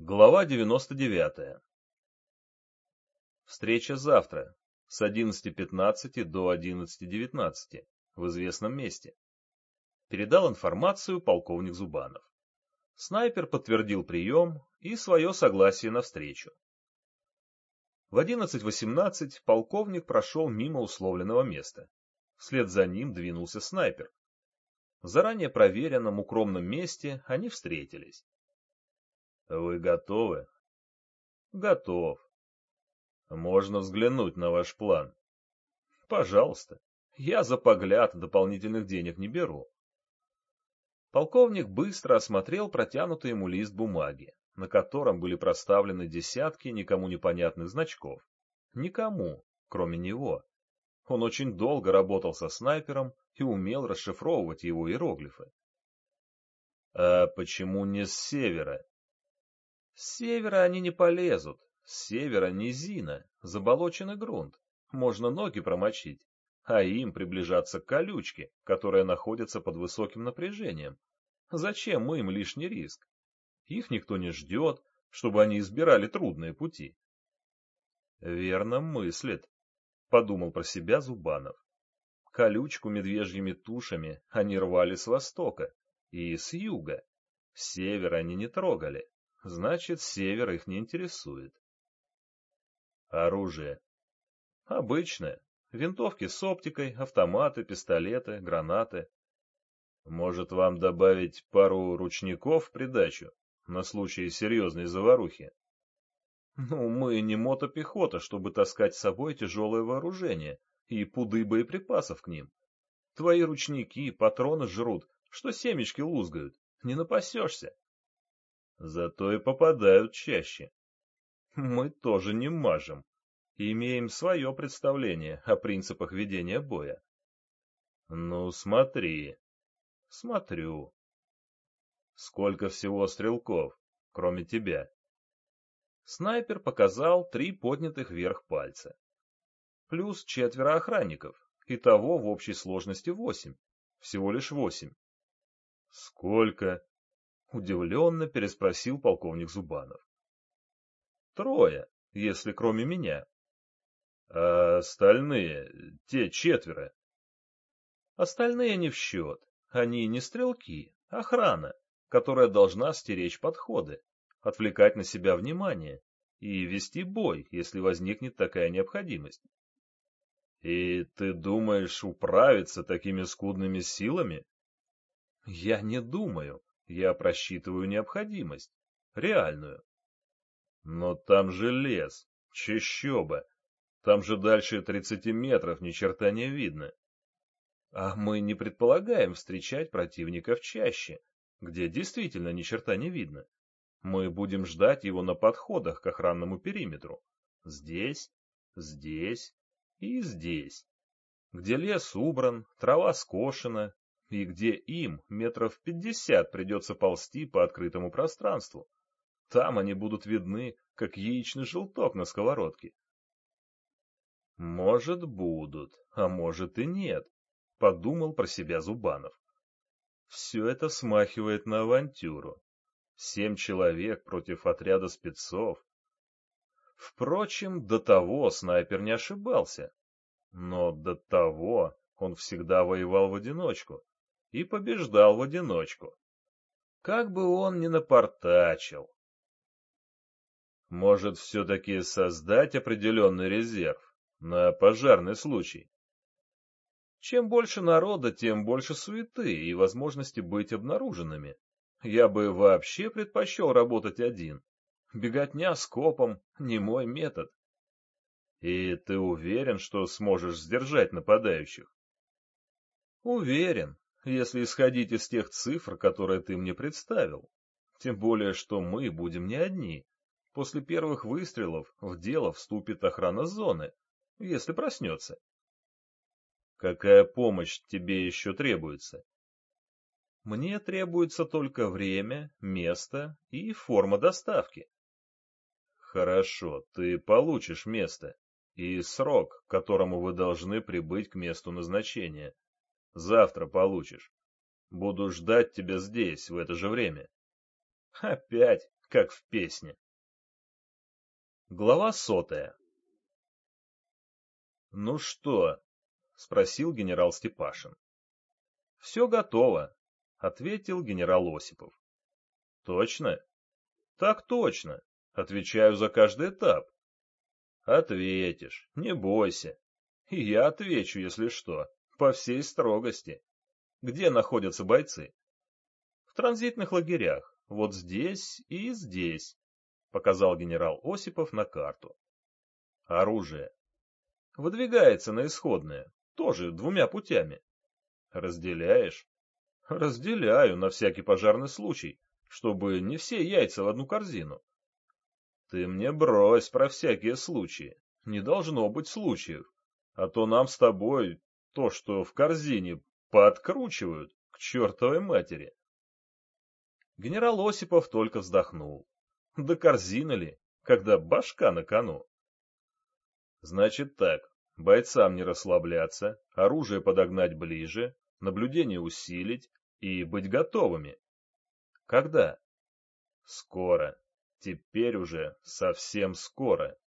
Глава 99. Встреча завтра с 11:15 до 11:19 в известном месте. Передал информацию полковник Зубанов. Снайпер подтвердил прием и свое согласие на встречу. В 11:18 полковник прошел мимо условленного места. Вслед за ним двинулся снайпер. В заранее проверенном укромном месте они встретились. «Вы готовы?» «Готов. Можно взглянуть на ваш план?» «Пожалуйста. Я за погляд дополнительных денег не беру». Полковник быстро осмотрел протянутый ему лист бумаги, на котором были проставлены десятки никому непонятных значков. Никому, кроме него. Он очень долго работал со снайпером и умел расшифровывать его иероглифы. «А почему не с севера?» «С севера они не полезут. С севера низина, заболоченный грунт. Можно ноги промочить, а им приближаться к колючке, которая находится под высоким напряжением. Зачем им лишний риск? Их никто не ждет, чтобы они избирали трудные пути». «Верно мыслит», — подумал про себя Зубанов. Колючку медвежьими тушами они рвали с востока и с юга. С севера они не трогали. Значит, север их не интересует. Оружие. Обычное. Винтовки с оптикой, автоматы, пистолеты, гранаты. Может, вам добавить пару ручников в придачу, на случай серьезной заварухи? Ну, мы не мотопехота, чтобы таскать с собой тяжелое вооружение и пуды боеприпасов к ним. Твои ручники, патроны жрут, что семечки лузгают, не напасешься. Зато и попадают чаще. Мы тоже не мажем. Имеем свое представление о принципах ведения боя. Ну, смотри. Смотрю. Сколько всего стрелков, кроме тебя? Снайпер показал 3 поднятых вверх пальца. Плюс 4 охранников. Итого в общей сложности 8. Всего лишь 8. Сколько? Удивленно переспросил полковник Зубанов. 3, если кроме меня. А остальные, те 4? Остальные не в счет. Они не стрелки, охрана, которая должна стеречь подходы, отвлекать на себя внимание и вести бой, если возникнет такая необходимость. И ты думаешь управиться такими скудными силами? Я не думаю, я просчитываю необходимость, реальную. Но там же лес, чащоба, там же дальше 30 метров ни черта не видно. А мы не предполагаем встречать противника в чаще, где действительно ни черта не видно. Мы будем ждать его на подходах к охранному периметру. Здесь, здесь и здесь. Где лес убран, трава скошена, и где им 50 придется ползти по открытому пространству. Там они будут видны, как яичный желток на сковородке. Может, будут, а может и нет, подумал про себя Зубанов. Все это смахивает на авантюру. 7 человек против отряда спецов. Впрочем, до того снайпер не ошибался. Но до того он всегда воевал в одиночку и побеждал в одиночку. Как бы он ни напортачил. Может, все-таки создать определенный резерв на пожарный случай? Чем больше народа, тем больше суеты и возможности быть обнаруженными. Я бы вообще предпочел работать один. Беготня с копом — не мой метод. И ты уверен, что сможешь сдержать нападающих? Уверен, если исходить из тех цифр, которые ты мне представил. Тем более, что мы будем не одни. После первых выстрелов в дело вступит охрана зоны, если проснется. Какая помощь тебе еще требуется? Мне требуется только время, место и форма доставки. Хорошо, ты получишь место и срок, к которому вы должны прибыть к месту назначения. Завтра получишь. Буду ждать тебя здесь, в это же время. Опять, как в песне. Глава 100. «Ну что?» — спросил генерал Степашин. «Все готово», — ответил генерал Осипов. «Точно?» «Так точно. Отвечаю за каждый этап». «Ответишь, не бойся. И я отвечу, если что, по всей строгости. Где находятся бойцы?» «В транзитных лагерях, вот здесь и здесь», — показал генерал Осипов на карту. «Оружие?» «Выдвигается на исходное, тоже двумя путями». «Разделяешь?» «Разделяю на всякий пожарный случай, чтобы не все яйца в одну корзину». «Ты мне брось про всякие случаи. Не должно быть случаев, а то нам с тобой то, что в корзине, пооткручивают к чертовой матери». Генерал Осипов только вздохнул. Да корзина ли, когда башка на кону? «Значит так, бойцам не расслабляться, оружие подогнать ближе, наблюдение усилить и быть готовыми». «Когда?» «Скоро. Теперь уже совсем скоро».